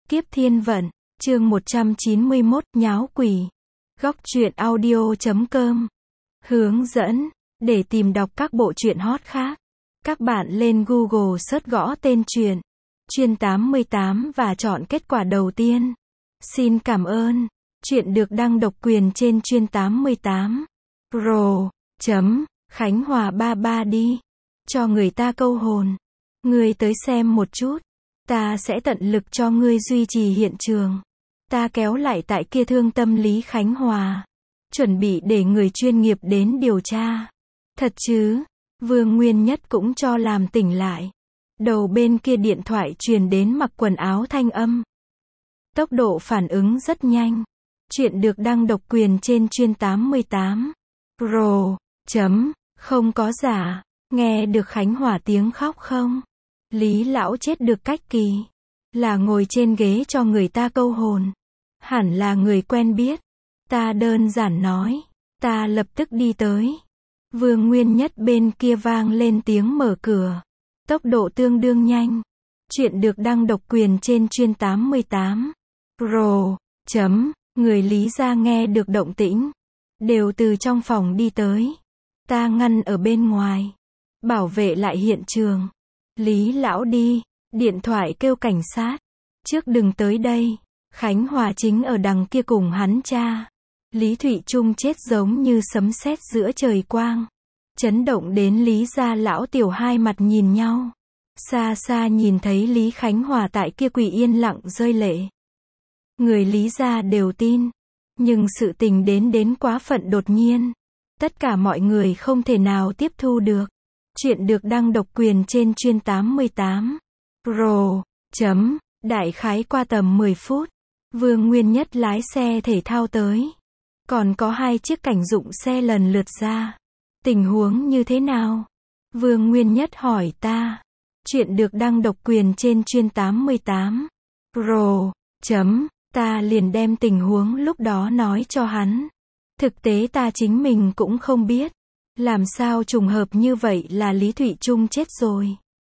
Kiếp Thiên Vận, chương 191, Nháo Quỷ. Góc truyện audio.com. Hướng dẫn, để tìm đọc các bộ truyện hot khác. Các bạn lên Google search gõ tên truyện, Truyện 88 và chọn kết quả đầu tiên. Xin cảm ơn. Truyện được đăng độc quyền trên Truyện 88. Pro. Khánh Hòa 33 đi. Cho người ta câu hồn. Ngươi tới xem một chút. Ta sẽ tận lực cho ngươi duy trì hiện trường. Ta kéo lại tại kia thương tâm lý Khánh Hòa. Chuẩn bị để người chuyên nghiệp đến điều tra. Thật chứ? Vương Nguyên Nhất cũng cho làm tỉnh lại. Đầu bên kia điện thoại truyền đến mặc quần áo thanh âm. Tốc độ phản ứng rất nhanh. Chuyện được đăng độc quyền trên Truyện 88. Pro. Không có giả. Nghe được Khánh Hòa tiếng khóc không? Lý lão chết được cách kỳ. Là ngồi trên ghế cho người ta câu hồn. Hẳn là người quen biết. Ta đơn giản nói. Ta lập tức đi tới. Vương Nguyên Nhất bên kia vang lên tiếng mở cửa. Tốc độ tương đương nhanh. Chuyện được đăng độc quyền trên Truyện 88. Pro. Người Lý gia nghe được động tĩnh. Đều từ trong phòng đi tới. Ta ngăn ở bên ngoài. Bảo vệ lại hiện trường. Lý lão đi. Điện thoại kêu cảnh sát. Trước đừng tới đây. Khánh Hòa chính ở đằng kia cùng hắn cha. Lý Thụy Trung chết giống như sấm sét giữa trời quang. Chấn động đến Lý gia lão tiểu hai mặt nhìn nhau. Xa xa nhìn thấy Lý Khánh Hòa tại kia quỳ yên lặng rơi lệ. Người Lý gia đều tin. Nhưng sự tình đến quá phận đột nhiên. Tất cả mọi người không thể nào tiếp thu được. Chuyện được đăng độc quyền trên Truyện 88. Pro. Đại khái qua tầm 10 phút. Vương Nguyên Nhất lái xe thể thao tới. Còn có 2 chiếc cảnh dụng xe lần lượt ra. Tình huống như thế nào? Vương Nguyên Nhất hỏi ta. Chuyện được đăng độc quyền trên Truyện 88. Pro. Ta liền đem tình huống lúc đó nói cho hắn. Thực tế ta chính mình cũng không biết. Làm sao trùng hợp như vậy là Lý Thụy Trung chết rồi.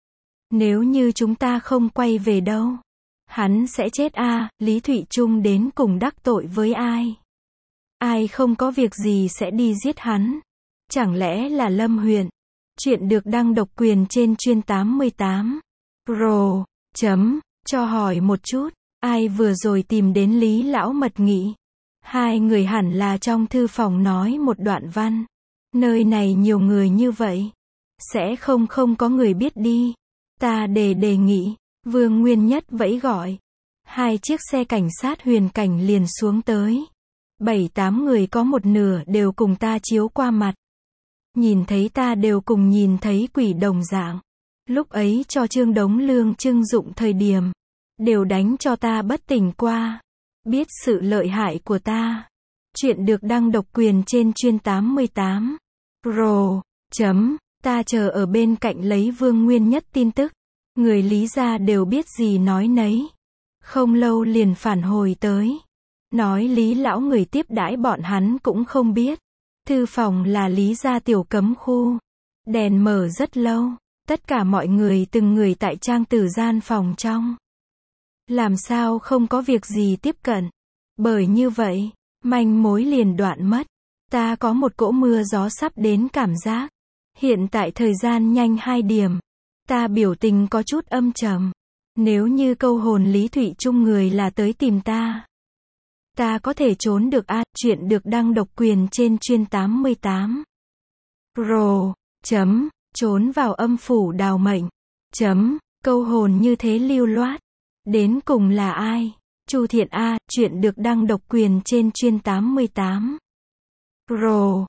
Nếu như chúng ta không quay về đâu. Hắn sẽ chết à, Lý Thụy Trung đến cùng đắc tội với ai? Ai không có việc gì sẽ đi giết hắn? Chẳng lẽ là Lâm Huyền? Chuyện được đăng độc quyền trên Truyện 88. Pro. Cho hỏi một chút. Ai vừa rồi tìm đến Lý lão mật nghị? 2 người hẳn là trong thư phòng nói một đoạn văn. Nơi này nhiều người như vậy. Sẽ không có người biết đi. Ta đề nghị. Vương Nguyên Nhất vẫy gọi. 2 chiếc xe cảnh sát huyền cảnh liền xuống tới. 7-8 người có một nửa đều cùng ta chiếu qua mặt. Nhìn thấy ta đều cùng nhìn thấy quỷ đồng dạng. Lúc ấy cho Trương Đống Lương trưng dụng thời điểm. Đều đánh cho ta bất tỉnh qua. Biết sự lợi hại của ta. Chuyện được đăng độc quyền trên Truyện 88. Pro. Ta chờ ở bên cạnh lấy Vương Nguyên Nhất tin tức. Người Lý gia đều biết gì nói nấy. Không lâu liền phản hồi tới. Nói Lý lão người tiếp đãi bọn hắn cũng không biết. Thư phòng là Lý gia tiểu cấm khu. Đèn mở rất lâu. Tất cả mọi người từng người tại trang tử gian phòng trong. Làm sao không có việc gì tiếp cận. Bởi như vậy, manh mối liền đoạn mất. Ta có một cỗ mưa gió sắp đến cảm giác. Hiện tại thời gian nhanh 2 điểm. Ta biểu tình có chút âm trầm. Nếu như câu hồn Lý Thụy Trung người là tới tìm ta. Ta có thể trốn được à? Chuyện được đăng độc quyền trên Truyện 88. Pro. Trốn vào âm phủ đào mệnh. Câu hồn như thế lưu loát. Đến cùng là ai? Chu Thiện A. Chuyện được đăng độc quyền trên Truyện 88. Pro.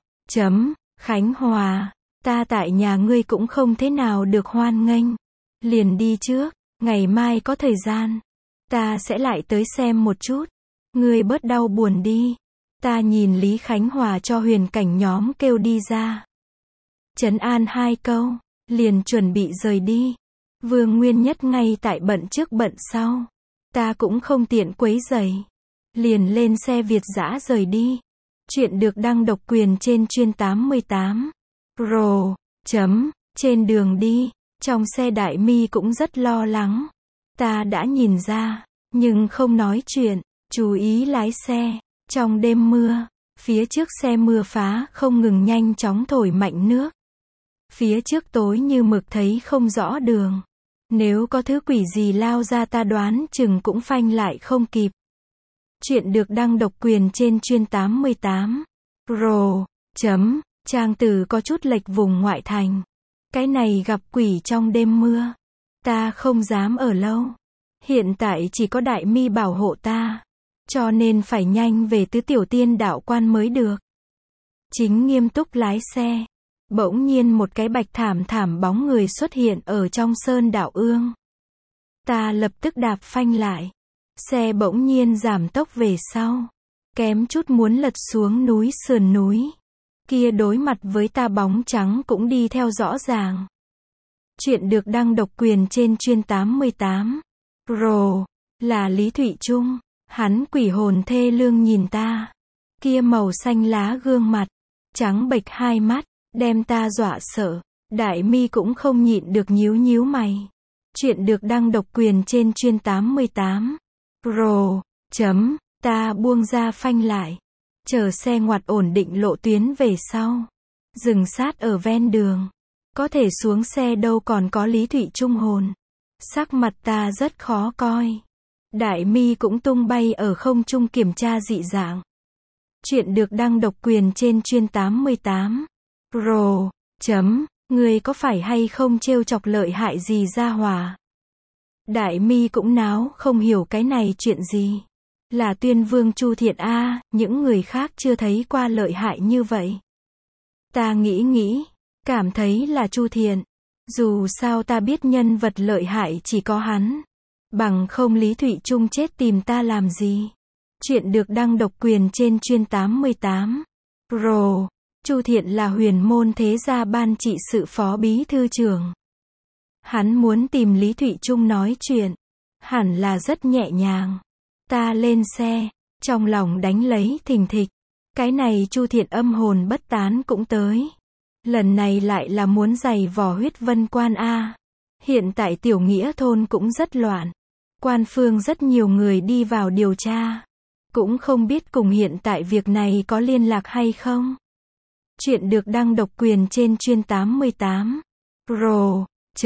Khánh Hòa. Ta tại nhà ngươi cũng không thế nào được hoan nghênh. Liền đi trước. Ngày mai có thời gian. Ta sẽ lại tới xem một chút. Ngươi bớt đau buồn đi. Ta nhìn Lý Khánh Hòa cho huyền cảnh nhóm kêu đi ra. Trấn an 2 câu. Liền chuẩn bị rời đi. Vương Nguyên Nhất ngay tại bận trước bận sau. Ta cũng không tiện quấy rầy. Liền lên xe Việt dã rời đi. Chuyện được đăng độc quyền trên Truyện 88. Pro. Trên đường đi. Trong xe Đại Mi cũng rất lo lắng. Ta đã nhìn ra. nhưng không nói chuyện, chú ý lái xe. Trong đêm mưa, phía trước xe mưa phá không ngừng nhanh chóng thổi mạnh nước. Phía trước tối như mực thấy không rõ đường. Nếu có thứ quỷ gì lao ra ta đoán chừng cũng phanh lại không kịp. Chuyện được đăng độc quyền trên chuyên 88. Pro. Trang từ có chút lệch vùng ngoại thành. Cái này gặp quỷ trong đêm mưa. Ta không dám ở lâu. Hiện tại chỉ có Đại Mi bảo hộ ta. Cho nên phải nhanh về Tứ Tiểu Tiên đạo quan mới được. Chính nghiêm túc lái xe. Bỗng nhiên một cái bạch thảm thảm bóng người xuất hiện ở trong sơn đạo ương. Ta lập tức đạp phanh lại. Xe bỗng nhiên giảm tốc về sau. Kém chút muốn lật xuống núi sườn núi. Kia đối mặt với ta bóng trắng cũng đi theo rõ ràng. Chuyện được đăng độc quyền trên chuyên 88. Pro. Là Lý Thụy Trung. Hắn quỷ hồn thê lương nhìn ta. Kia màu xanh lá gương mặt. Trắng bệch hai mắt. Đem ta dọa sợ. Đại Mi cũng không nhịn được nhíu nhíu mày. Chuyện được đăng độc quyền trên chuyên 88. Pro. Ta buông ra phanh lại. Chờ xe ngoặt ổn định lộ tuyến về sau. Dừng sát ở ven đường. Có thể xuống xe đâu còn có Lý Thụy Trung hồn. Sắc mặt ta rất khó coi. Đại Mi cũng tung bay ở không trung kiểm tra dị dạng. Chuyện được đăng độc quyền trên chuyên 88. Pro. Người có phải hay không trêu chọc lợi hại gì ra hòa? Đại Mi cũng náo không hiểu cái này chuyện gì. Là Tuyên Vương Chu Thiện a, những người khác chưa thấy qua lợi hại như vậy. Ta nghĩ, cảm thấy là Chu Thiện. Dù sao ta biết nhân vật lợi hại chỉ có hắn. Bằng không Lý Thụy Trung chết tìm ta làm gì. Chuyện được đăng độc quyền trên chuyên 88. Pro. Chu Thiện là huyền môn thế gia ban trị sự phó bí thư trưởng. Hắn muốn tìm Lý Thụy Trung nói chuyện. Hẳn là rất nhẹ nhàng. Ta lên xe, trong lòng đánh lấy thình thịch. Cái này Chu Thiện âm hồn bất tán cũng tới. Lần này lại là muốn giày vò huyết vân quan a. Hiện tại Tiểu Nghĩa thôn cũng rất loạn. Quan phương rất nhiều người đi vào điều tra. Cũng không biết cùng hiện tại việc này có liên lạc hay không. Chuyện được đăng độc quyền trên chuyên 88. Pro.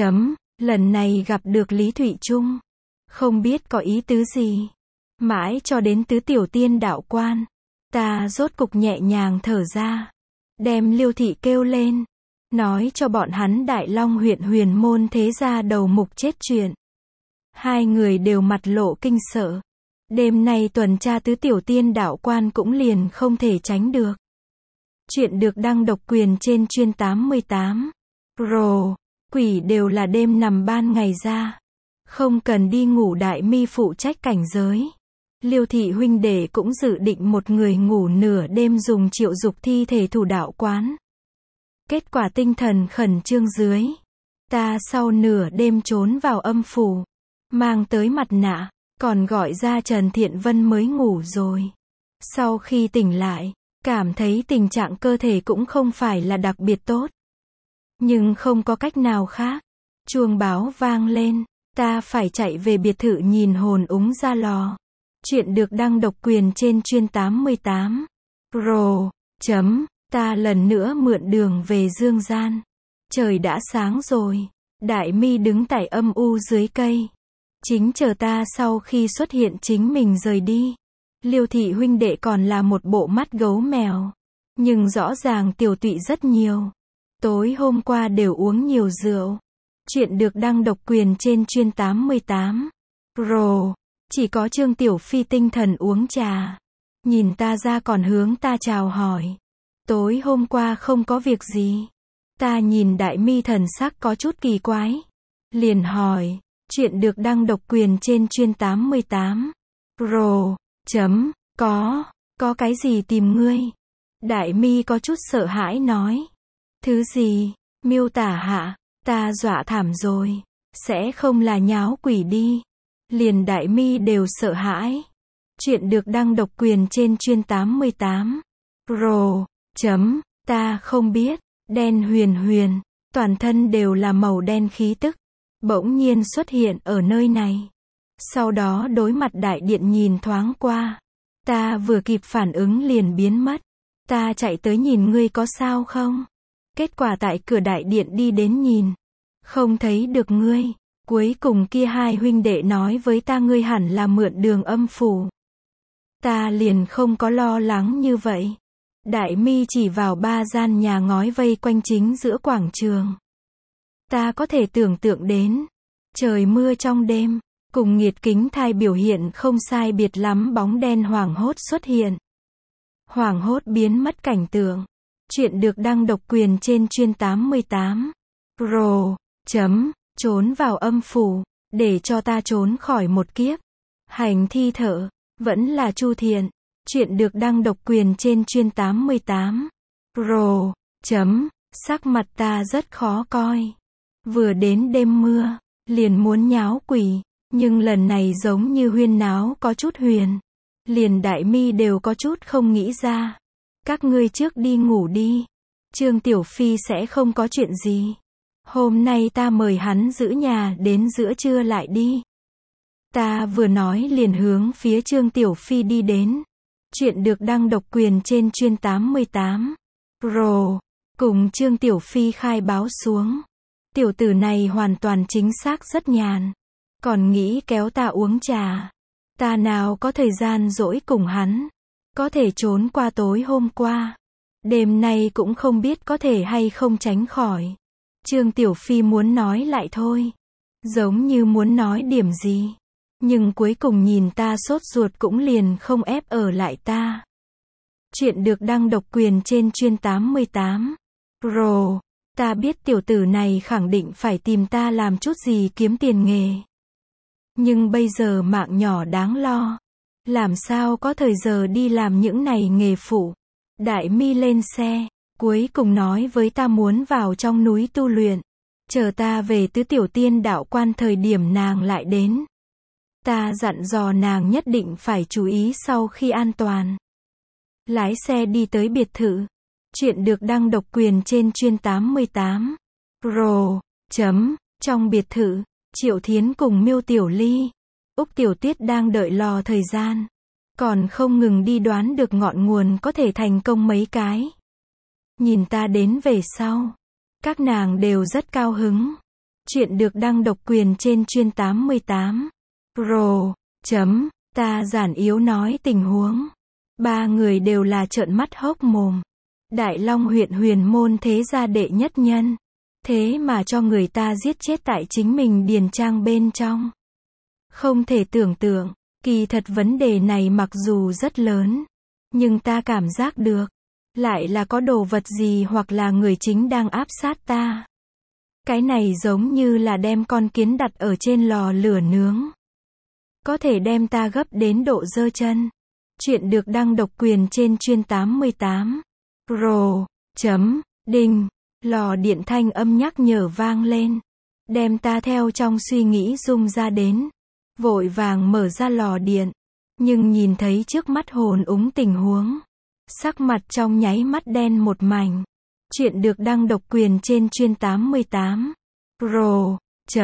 Lần này gặp được Lý Thụy Trung. Không biết có ý tứ gì. Mãi cho đến Tứ Tiểu Tiên đạo quan. Ta rốt cục nhẹ nhàng thở ra. Đem Liêu Thị kêu lên. Nói cho bọn hắn Đại Long huyện huyền môn thế gia đầu mục chết chuyện. Hai người đều mặt lộ kinh sợ. Đêm nay tuần tra Tứ Tiểu Tiên đạo quan cũng liền không thể tránh được. Chuyện được đăng độc quyền trên chuyên 88. Pro. Quỷ đều là đêm nằm ban ngày ra. Không cần đi ngủ. Đại Mi phụ trách cảnh giới. Liêu Thị huynh đệ cũng dự định một người ngủ nửa đêm dùng Triệu Dục thi thể thủ đạo quán. Kết quả tinh thần khẩn trương dưới. Ta sau nửa đêm trốn vào âm phủ. Mang tới mặt nạ. Còn gọi ra Trần Thiện Vân mới ngủ rồi. Sau khi tỉnh lại, cảm thấy tình trạng cơ thể cũng không phải là đặc biệt tốt. Nhưng không có cách nào khác. Chuông báo vang lên. Ta phải chạy về biệt thự nhìn hồn úng ra lò. Chuyện được đăng độc quyền trên chuyên 88. Pro. Ta lần nữa mượn đường về Dương Gian. Trời đã sáng rồi. Đại Mi đứng tại âm u dưới cây. Chính chờ ta sau khi xuất hiện chính mình rời đi. Liêu Thị huynh đệ còn là một bộ mắt gấu mèo. Nhưng rõ ràng tiểu tụy rất nhiều. Tối hôm qua đều uống nhiều rượu. Chuyện được đăng độc quyền trên chuyên 88. Pro. Chỉ có Trương Tiểu Phi tinh thần uống trà. Nhìn ta ra còn hướng ta chào hỏi. Tối hôm qua không có việc gì. Ta nhìn Đại Mi thần sắc có chút kỳ quái. Liền hỏi. Chuyện được đăng độc quyền trên chuyên 88. Pro. Có cái gì tìm ngươi? Đại Mi có chút sợ hãi nói. Thứ gì? Miêu tả hạ. Ta dọa thảm rồi. Sẽ không là nháo quỷ đi. Liền Đại Mi đều sợ hãi. Chuyện được đăng độc quyền trên chuyên 88. Pro. Ta không biết. Đen huyền huyền. Toàn thân đều là màu đen khí tức. Bỗng nhiên xuất hiện ở nơi này. Sau đó đối mặt đại điện nhìn thoáng qua. Ta vừa kịp phản ứng liền biến mất. Ta chạy tới nhìn ngươi có sao không? Kết quả tại cửa đại điện đi đến nhìn. Không thấy được ngươi. Cuối cùng kia hai huynh đệ nói với ta ngươi hẳn là mượn đường âm phủ. Ta liền không có lo lắng như vậy. Đại mi chỉ vào 3 gian nhà ngói vây quanh chính giữa quảng trường. Ta có thể tưởng tượng đến. Trời mưa trong đêm. Cùng nghiệt kính thai biểu hiện không sai biệt lắm bóng đen hoảng hốt xuất hiện. Hoảng hốt biến mất cảnh tượng. Chuyện được đăng độc quyền trên chuyên 88. Pro. Trốn vào âm phủ. Để cho ta trốn khỏi một kiếp. Hành thi thở. Vẫn là Chu Thiện. Chuyện được đăng độc quyền trên chuyên 88. Pro. Sắc mặt ta rất khó coi. Vừa đến đêm mưa. Liền muốn nháo quỷ. Nhưng lần này giống như huyên náo có chút huyền. Liền đại mi đều có chút không nghĩ ra. Các ngươi trước đi ngủ đi. Trương Tiểu Phi sẽ không có chuyện gì. Hôm nay ta mời hắn giữ nhà đến giữa trưa lại đi. Ta vừa nói liền hướng phía Trương Tiểu Phi đi đến. Chuyện được đăng độc quyền trên chuyên 88. Pro. Cùng Trương Tiểu Phi khai báo xuống. Tiểu tử này hoàn toàn chính xác rất nhàn. Còn nghĩ kéo ta uống trà. Ta nào có thời gian rỗi cùng hắn. Có thể trốn qua tối hôm qua. Đêm nay cũng không biết có thể hay không tránh khỏi. Trương Tiểu Phi muốn nói lại thôi. Giống như muốn nói điểm gì. Nhưng cuối cùng nhìn ta sốt ruột cũng liền không ép ở lại ta. Chuyện được đăng độc quyền trên chuyên 88. Pro. Ta biết tiểu tử này khẳng định phải tìm ta làm chút gì kiếm tiền nghề. Nhưng bây giờ mạng nhỏ đáng lo. Làm sao có thời giờ đi làm những này nghề phụ. Đại mi lên xe. Cuối cùng nói với ta muốn vào trong núi tu luyện. Chờ ta về Tứ Tiểu Tiên đạo quan thời điểm nàng lại đến. Ta dặn dò nàng nhất định phải chú ý sau khi an toàn. Lái xe đi tới biệt thự. Chuyện được đăng độc quyền trên chuyên 88. Pro. Trong biệt thự, Triệu Thiến cùng Miêu Tiểu Ly, Úc Tiểu Tuyết đang đợi lò thời gian. Còn không ngừng đi đoán được ngọn nguồn có thể thành công mấy cái. Nhìn ta đến về sau. Các nàng đều rất cao hứng. Chuyện được đăng độc quyền trên chuyên 88. Pro. Ta giản yếu nói tình huống. 3 người đều là trợn mắt hốc mồm. Đại Long huyện huyền môn thế gia đệ nhất nhân. Thế mà cho người ta giết chết tại chính mình điền trang bên trong. Không thể tưởng tượng. Kỳ thật vấn đề này mặc dù rất lớn. Nhưng ta cảm giác được. Lại là có đồ vật gì hoặc là người chính đang áp sát ta. Cái này giống như là đem con kiến đặt ở trên lò lửa nướng. Có thể đem ta gấp đến độ giơ chân. Chuyện được đăng độc quyền trên chuyên 88. Pro. Đinh. Lò điện thanh âm nhắc nhở vang lên. Đem ta theo trong suy nghĩ rung ra đến. Vội vàng mở ra lò điện. Nhưng nhìn thấy trước mắt hồn úng tình huống. Sắc mặt trong nháy mắt đen một mảnh. Chuyện được đăng độc quyền trên chuyên 88. Pro.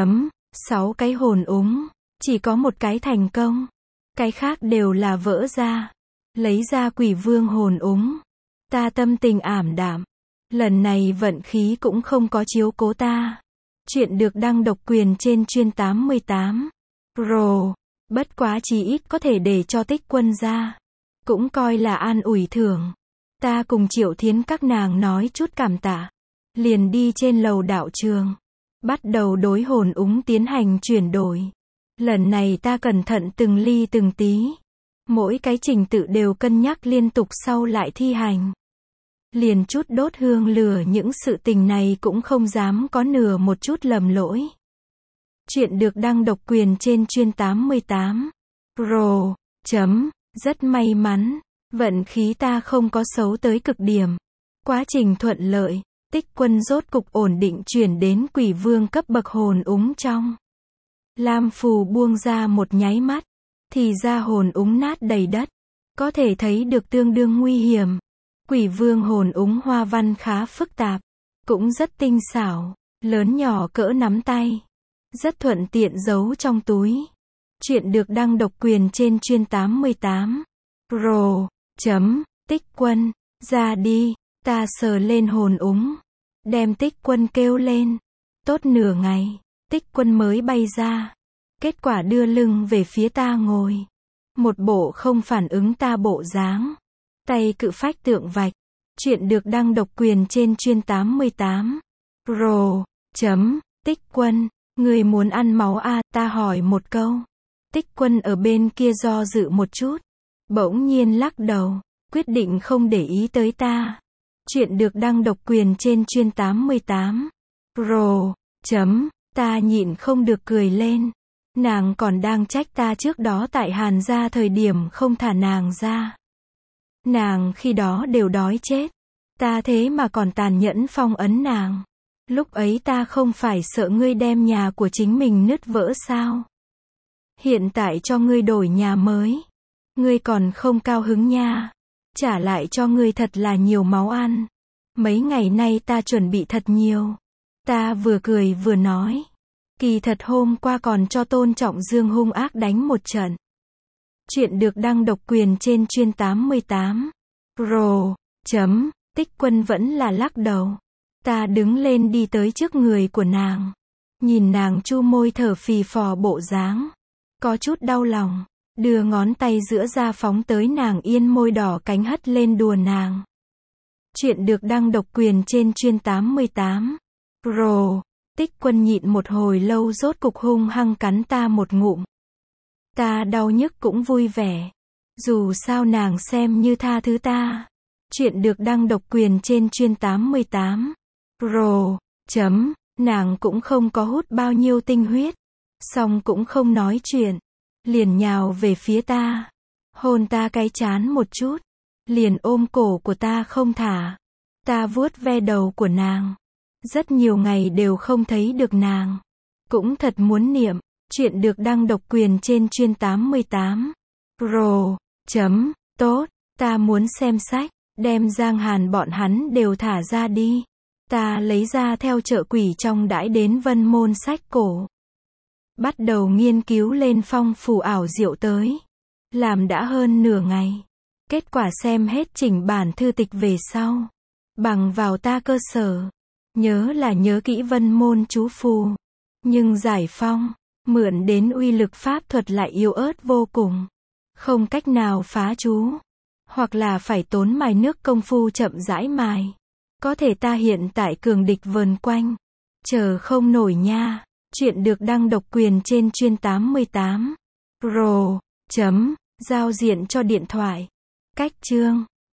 6 cái hồn úng. Chỉ có một cái thành công. Cái khác đều là vỡ ra. Lấy ra quỷ vương hồn úng. Ta tâm tình ảm đạm. Lần này vận khí cũng không có chiếu cố ta. Chuyện được đăng độc quyền trên chuyên 88. Pro. Bất quá chí ít có thể để cho Tích Quân ra. Cũng coi là an ủi thưởng. Ta cùng Triệu Thiến các nàng nói chút cảm tạ. Liền đi trên lầu đạo trường. Bắt đầu đối hồn úng tiến hành chuyển đổi. Lần này ta cẩn thận từng ly từng tí. Mỗi cái trình tự đều cân nhắc liên tục sau lại thi hành. Liền chút đốt hương lửa những sự tình này cũng không dám có nửa một chút lầm lỗi. Chuyện được đăng độc quyền trên chuyên 88. Pro. Rất may mắn. Vận khí ta không có xấu tới cực điểm. Quá trình thuận lợi. Tích Quân rốt cục ổn định chuyển đến quỷ vương cấp bậc hồn úng trong. Lam phù buông ra một nháy mắt. Thì ra hồn úng nát đầy đất. Có thể thấy được tương đương nguy hiểm. Quỷ vương hồn úng hoa văn khá phức tạp. Cũng rất tinh xảo. Lớn nhỏ cỡ nắm tay. Rất thuận tiện giấu trong túi. Chuyện được đăng độc quyền trên chuyên 88. Tích Quân, ra đi, ta sờ lên hồn úng. Đem Tích Quân kêu lên. Tốt nửa ngày, Tích Quân mới bay ra. Kết quả đưa lưng về phía ta ngồi. Một bộ không phản ứng ta bộ dáng. Tay cự phách tượng vạch. Chuyện được đăng độc quyền trên chuyên 88. Tích Quân, người muốn ăn máu à, ta hỏi một câu. Tích Quân ở bên kia do dự một chút. Bỗng nhiên lắc đầu, quyết định không để ý tới ta. Chuyện được đăng độc quyền trên chuyên 88. Ta nhịn không được cười lên. Nàng còn đang trách ta trước đó tại Hàn gia thời điểm không thả nàng ra. Nàng khi đó đều đói chết. Ta thế mà còn tàn nhẫn phong ấn nàng. Lúc ấy ta không phải sợ ngươi đem nhà của chính mình nứt vỡ sao? Hiện tại cho ngươi đổi nhà mới. Ngươi còn không cao hứng nha. Trả lại cho ngươi thật là nhiều máu ăn. Mấy ngày nay ta chuẩn bị thật nhiều. Ta vừa cười vừa nói. Kỳ thật hôm qua còn cho Tôn Trọng Dương hung ác đánh một trận. Chuyện được đăng độc quyền trên chuyên 88. Tích Quân vẫn là lắc đầu. Ta đứng lên đi tới trước người của nàng. Nhìn nàng chu môi thở phì phò bộ dáng. Có chút đau lòng. Đưa ngón tay giữa ra phóng tới nàng yên môi đỏ cánh hất lên đùa nàng. Chuyện được đăng độc quyền trên chuyên 88. Tích Quân nhịn một hồi lâu rốt cục hung hăng cắn ta một ngụm. Ta đau nhức cũng vui vẻ. Dù sao nàng xem như tha thứ ta. Chuyện được đăng độc quyền trên chuyên 88. Nàng cũng không có hút bao nhiêu tinh huyết. Xong cũng không nói chuyện. Liền nhào về phía ta. Hôn ta cái trán một chút. Liền ôm cổ của ta không thả. Ta vuốt ve đầu của nàng. Rất nhiều ngày đều không thấy được nàng. Cũng thật muốn niệm. Chuyện được đăng độc quyền trên chuyên 88. Tốt, ta muốn xem sách. Đem Giang Hàn bọn hắn đều thả ra đi. Ta lấy ra theo chợ quỷ trong đãi đến Vân Môn sách cổ. Bắt đầu nghiên cứu lên phong phù ảo diệu tới. Làm đã hơn nửa ngày. Kết quả xem hết chỉnh bản thư tịch về sau. Bằng vào ta cơ sở. Nhớ là nhớ kỹ Vân Môn chú phù. Nhưng giải phong, mượn đến uy lực pháp thuật lại yếu ớt vô cùng. Không cách nào phá chú. Hoặc là phải tốn mài nước công phu chậm rãi mài. Có thể ta hiện tại cường địch vờn quanh. Chờ không nổi nha. Chuyện được đăng độc quyền trên chuyên 88. Giao diện cho điện thoại. Cách chương